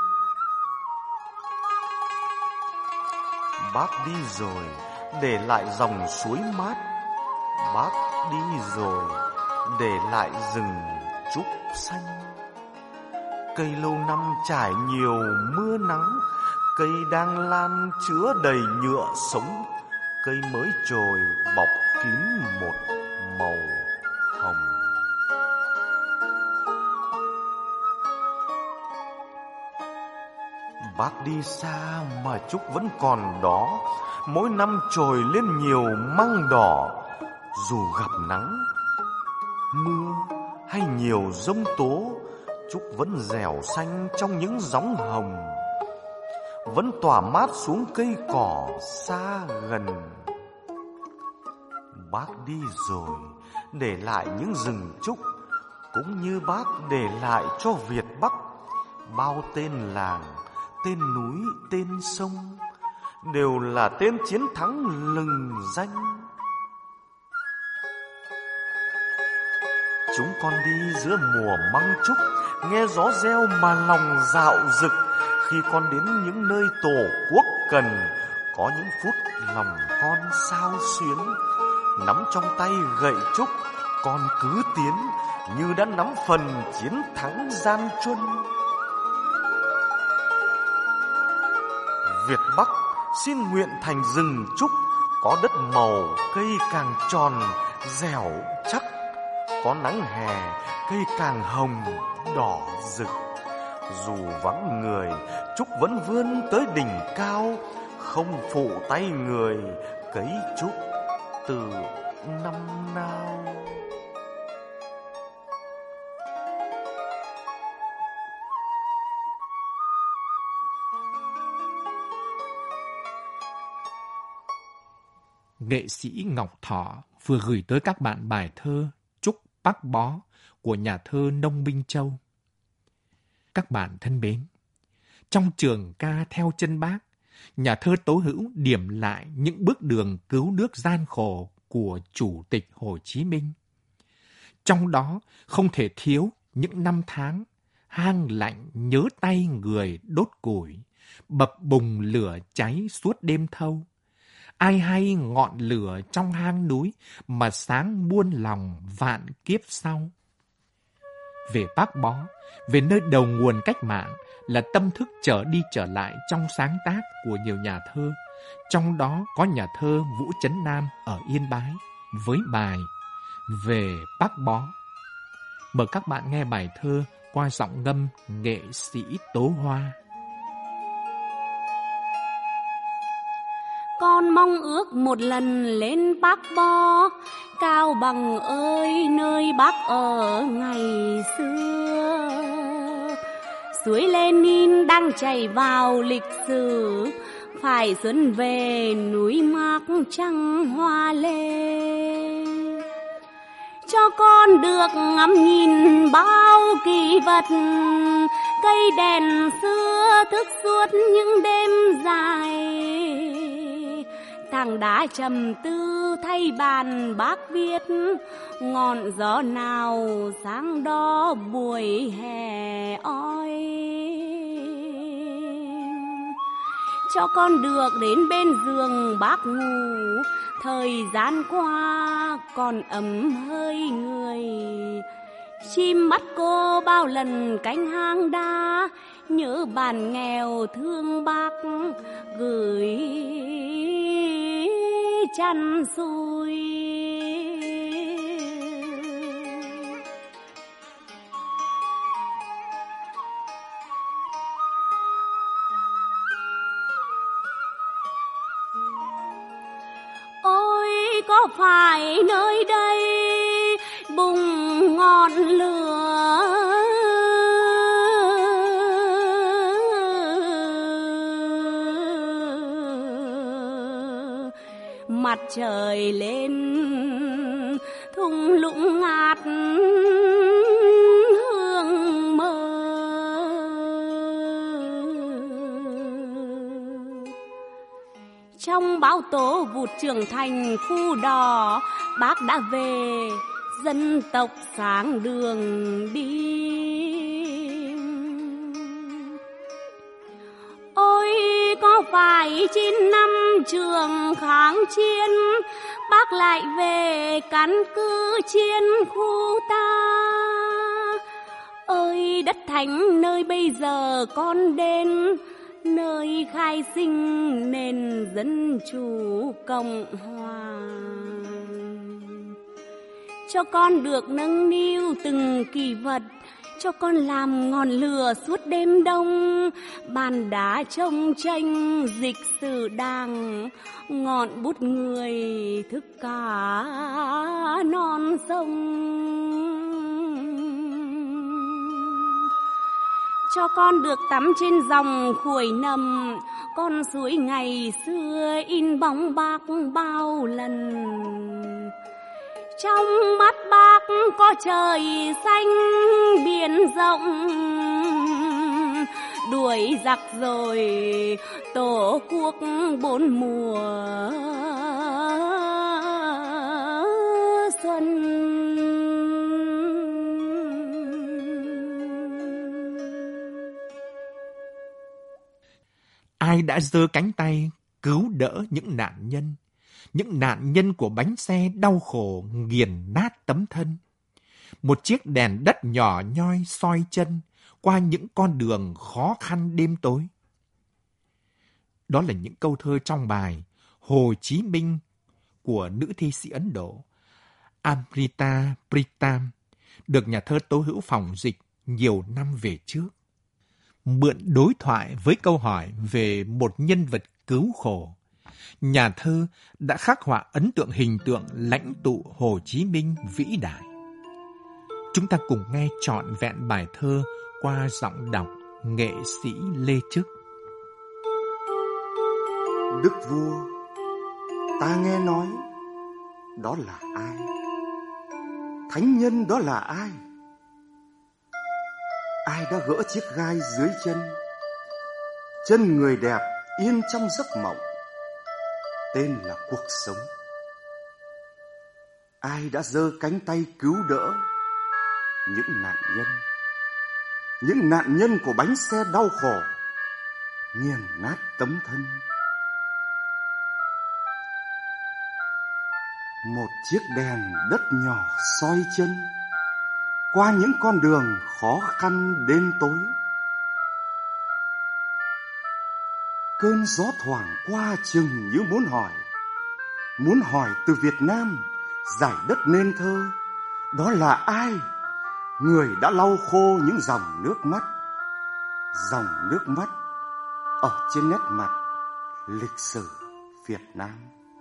[SPEAKER 6] Bác đi rồi để lại dòng suối mát, bác đi rồi để lại rừng trúc xanh. Cây lâu năm trải nhiều mưa nắng, cây đang lan chứa đầy nhựa sống, cây mới trồi bọc kín một màu hồng. Bác đi xa mà trúc vẫn còn đó, mỗi năm trồi lên nhiều măng đỏ. Dù gặp nắng, mưa hay nhiều giông tố, trúc vẫn dẻo xanh trong những gióng hồng, vẫn tỏa mát xuống cây cỏ xa gần. Bác đi rồi, để lại những rừng trúc, cũng như bác để lại cho Việt Bắc bao tên làng, tên núi, tên sông, đều là tên chiến thắng lừng danh. Chúng con đi giữa mùa măng trúc, nghe gió reo mà lòng dạo dực. Khi con đến những nơi tổ quốc cần, có những phút lòng con sao xuyến. Nắm trong tay gậy trúc, con cứ tiến như đã nắm phần chiến thắng gian truân. Việt Bắc xin nguyện thành rừng trúc, có đất màu cây càng tròn dẻo chắc, có nắng hè cây càng hồng đỏ rực. Dù vắng người, trúc vẫn vươn tới đỉnh cao, không phụ tay người cấy trúc từ năm nào.
[SPEAKER 5] Nghệ sĩ Ngọc Thọ vừa gửi tới các bạn bài thơ Trúc Bắc Bó của nhà thơ Nông Minh Châu. Các bạn thân mến, trong trường ca Theo Chân Bác, nhà thơ Tố Hữu điểm lại những bước đường cứu nước gian khổ của Chủ tịch Hồ Chí Minh. Trong đó không thể thiếu những năm tháng hang lạnh nhớ tay người đốt củi, bập bùng lửa cháy suốt đêm thâu. Ai hay ngọn lửa trong hang núi mà sáng muôn lòng vạn kiếp sau. Về Bác Bó, về nơi đầu nguồn cách mạng là tâm thức trở đi trở lại trong sáng tác của nhiều nhà thơ, trong đó có nhà thơ Vũ Trấn Nam ở Yên Bái với bài Về Bác Bó. Mời các bạn nghe bài thơ qua giọng ngâm nghệ sĩ Tố Hoa.
[SPEAKER 7] Con mong ước một lần lên Bác Bó, Cao Bằng ơi nơi bác ở ngày xưa. Suối Lenin đang chảy vào lịch sử, phải xuân về núi mác trăng hoa lê. Cho con được ngắm nhìn bao kỳ vật, cây đèn xưa thức suốt những đêm dài. Tảng đá trầm tư thay bàn bác viết, ngọn gió nào sáng đó buổi hè oi. Cho con được đến bên giường bác ngủ, thời gian qua còn ấm hơi người. Chim mắt cô bao lần cánh hang đá, nhớ bàn nghèo thương bác gửi chăn xui. Ôi có phải nơi đây bùng ngọn lửa, mặt trời lên thung lũng ngát hương mơ. Trong bão tố vụt trưởng thành khu đỏ, bác đã về dân tộc sáng đường đi. Ôi có phải chín năm trường kháng chiến, bác lại về căn cứ chiến khu ta. Ơi đất thánh nơi bây giờ con đến, nơi khai sinh nền dân chủ cộng hòa. Cho con được nâng niu từng kỳ vật, cho con làm ngọn lửa suốt đêm đông, bàn đá trông tranh dịch sử đàng, ngọn bút người thức cả non sông. Cho con được tắm trên dòng khuổi nầm, con suối ngày xưa in bóng bác bao lần. Trong mắt bác có trời xanh biển rộng, đuổi giặc rồi tổ quốc bốn mùa xuân.
[SPEAKER 5] Ai đã giơ cánh tay cứu đỡ những nạn nhân, những nạn nhân của bánh xe đau khổ nghiền nát tấm thân? Một chiếc đèn đất nhỏ nhoi soi chân qua những con đường khó khăn đêm tối. Đó là những câu thơ trong bài Hồ Chí Minh của nữ thi sĩ Ấn Độ Amrita Pritam, được nhà thơ Tố Hữu phỏng dịch nhiều năm về trước. Mượn đối thoại với câu hỏi về một nhân vật cứu khổ, nhà thơ đã khắc họa ấn tượng hình tượng lãnh tụ Hồ Chí Minh vĩ đại. Chúng ta cùng nghe trọn vẹn bài thơ qua giọng đọc nghệ sĩ Lê Trức.
[SPEAKER 8] Đức vua, ta nghe nói, đó là ai? Thánh nhân đó là ai? Ai đã gỡ chiếc gai dưới chân? Chân người đẹp yên trong giấc mộng, tên là cuộc sống. Ai đã giơ cánh tay cứu đỡ những nạn nhân, những nạn nhân của bánh xe đau khổ nghiền nát tấm thân? Một chiếc đèn đất nhỏ soi chân qua những con đường khó khăn đêm tối. Cơn gió thoảng qua chừng như muốn hỏi, muốn hỏi từ Việt Nam giải đất nên thơ, đó là ai? Người đã lau khô những dòng nước mắt, dòng nước mắt ở trên nét mặt lịch sử Việt Nam.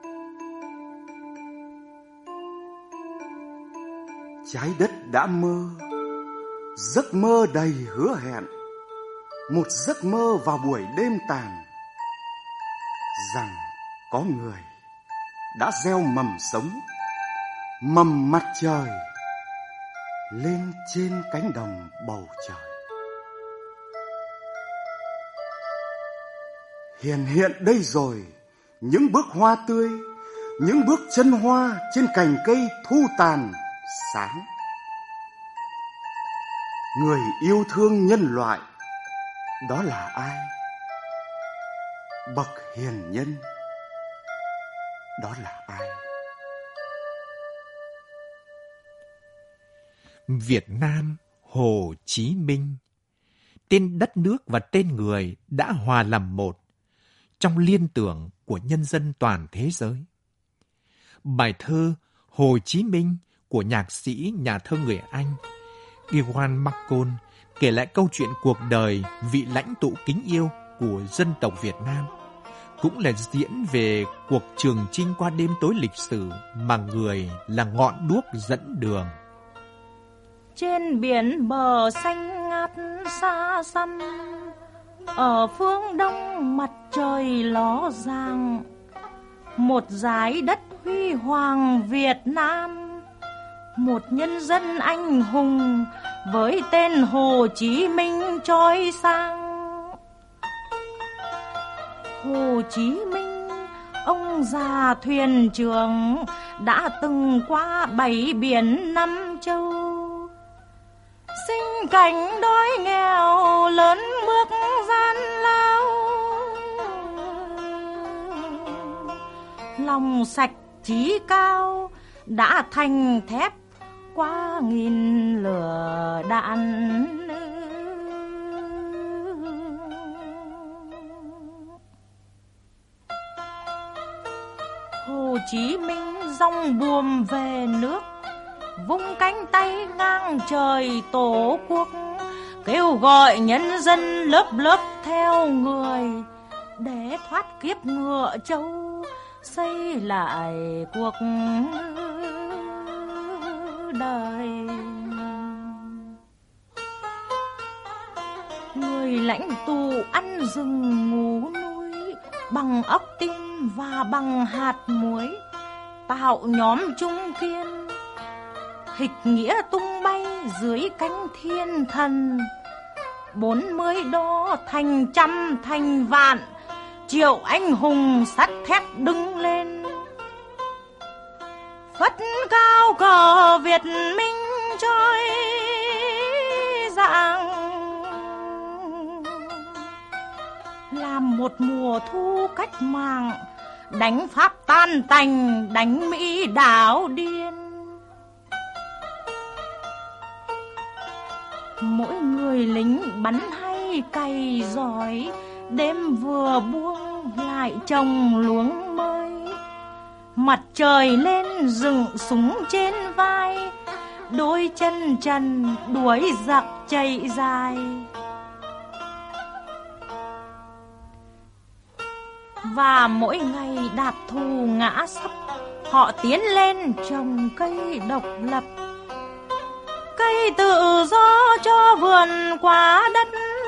[SPEAKER 8] Trái đất đã mơ, giấc mơ đầy hứa hẹn, một giấc mơ vào buổi đêm tàn, rằng có người đã gieo mầm sống, mầm mặt trời lên trên cánh đồng bầu trời. Hiện hiện đây rồi những bước hoa tươi, những bước chân hoa trên cành cây thu tàn sáng. Người yêu thương nhân loại, đó là ai? Bậc hiền nhân, đó là ai?
[SPEAKER 5] Việt Nam, Hồ Chí Minh, tên đất nước và tên người đã hòa làm một trong liên tưởng của nhân dân toàn thế giới. Bài thơ Hồ Chí Minh của nhạc sĩ, nhà thơ người Anh Ewan MacColl kể lại câu chuyện cuộc đời vị lãnh tụ kính yêu của dân tộc Việt Nam, cũng là diễn về cuộc trường chinh qua đêm tối lịch sử mà người là ngọn đuốc dẫn đường.
[SPEAKER 11] Trên biển bờ xanh ngát xa xăm, ở phương đông mặt trời ló dạng, một dải đất huy hoàng Việt Nam, một nhân dân anh hùng với tên Hồ Chí Minh chói sáng. Hồ Chí Minh, ông già thuyền trưởng, đã từng qua bảy biển năm châu, sinh cảnh đói nghèo lớn bước gian lao, lòng sạch chí cao đã thành thép qua nghìn lửa đạn. Hồ Chí Minh dòng buồm về nước, vung cánh tay ngang trời tổ quốc, kêu gọi nhân dân lớp lớp theo người để thoát kiếp ngựa trâu, xây lại cuộc đời. Người lãnh tụ ăn rừng ngủ núi, bằng óc tim và bằng hạt muối, tạo nhóm trung kiên hịch nghĩa tung bay dưới cánh thiên thần. Bốn mươi đô thành trăm thành vạn, triệu anh hùng sắt thép đứng lên. Phất cao cờ Việt Minh trôi dạng, làm một mùa thu cách mạng, đánh Pháp tan tành, đánh Mỹ đảo điên. Mỗi người lính bắn hay cày giỏi, đêm vừa buông lại trồng luống mới. Mặt trời lên dựng súng trên vai, đôi chân trần đuổi giặc chạy dài. Và mỗi ngày đạp thù ngã sấp, họ tiến lên trồng cây độc lập. Cây tự do cho vườn quá đất,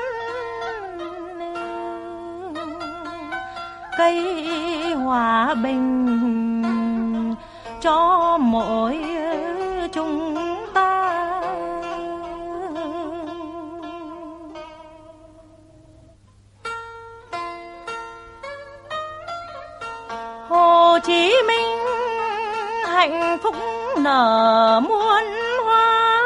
[SPEAKER 11] cây hòa bình cho mỗi chúng ta. Hồ Chí Minh hạnh phúc nở muôn hoa,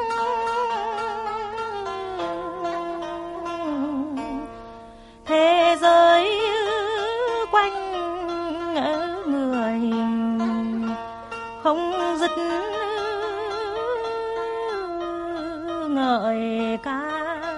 [SPEAKER 11] thế giới quanh người không dứt ngợi ca.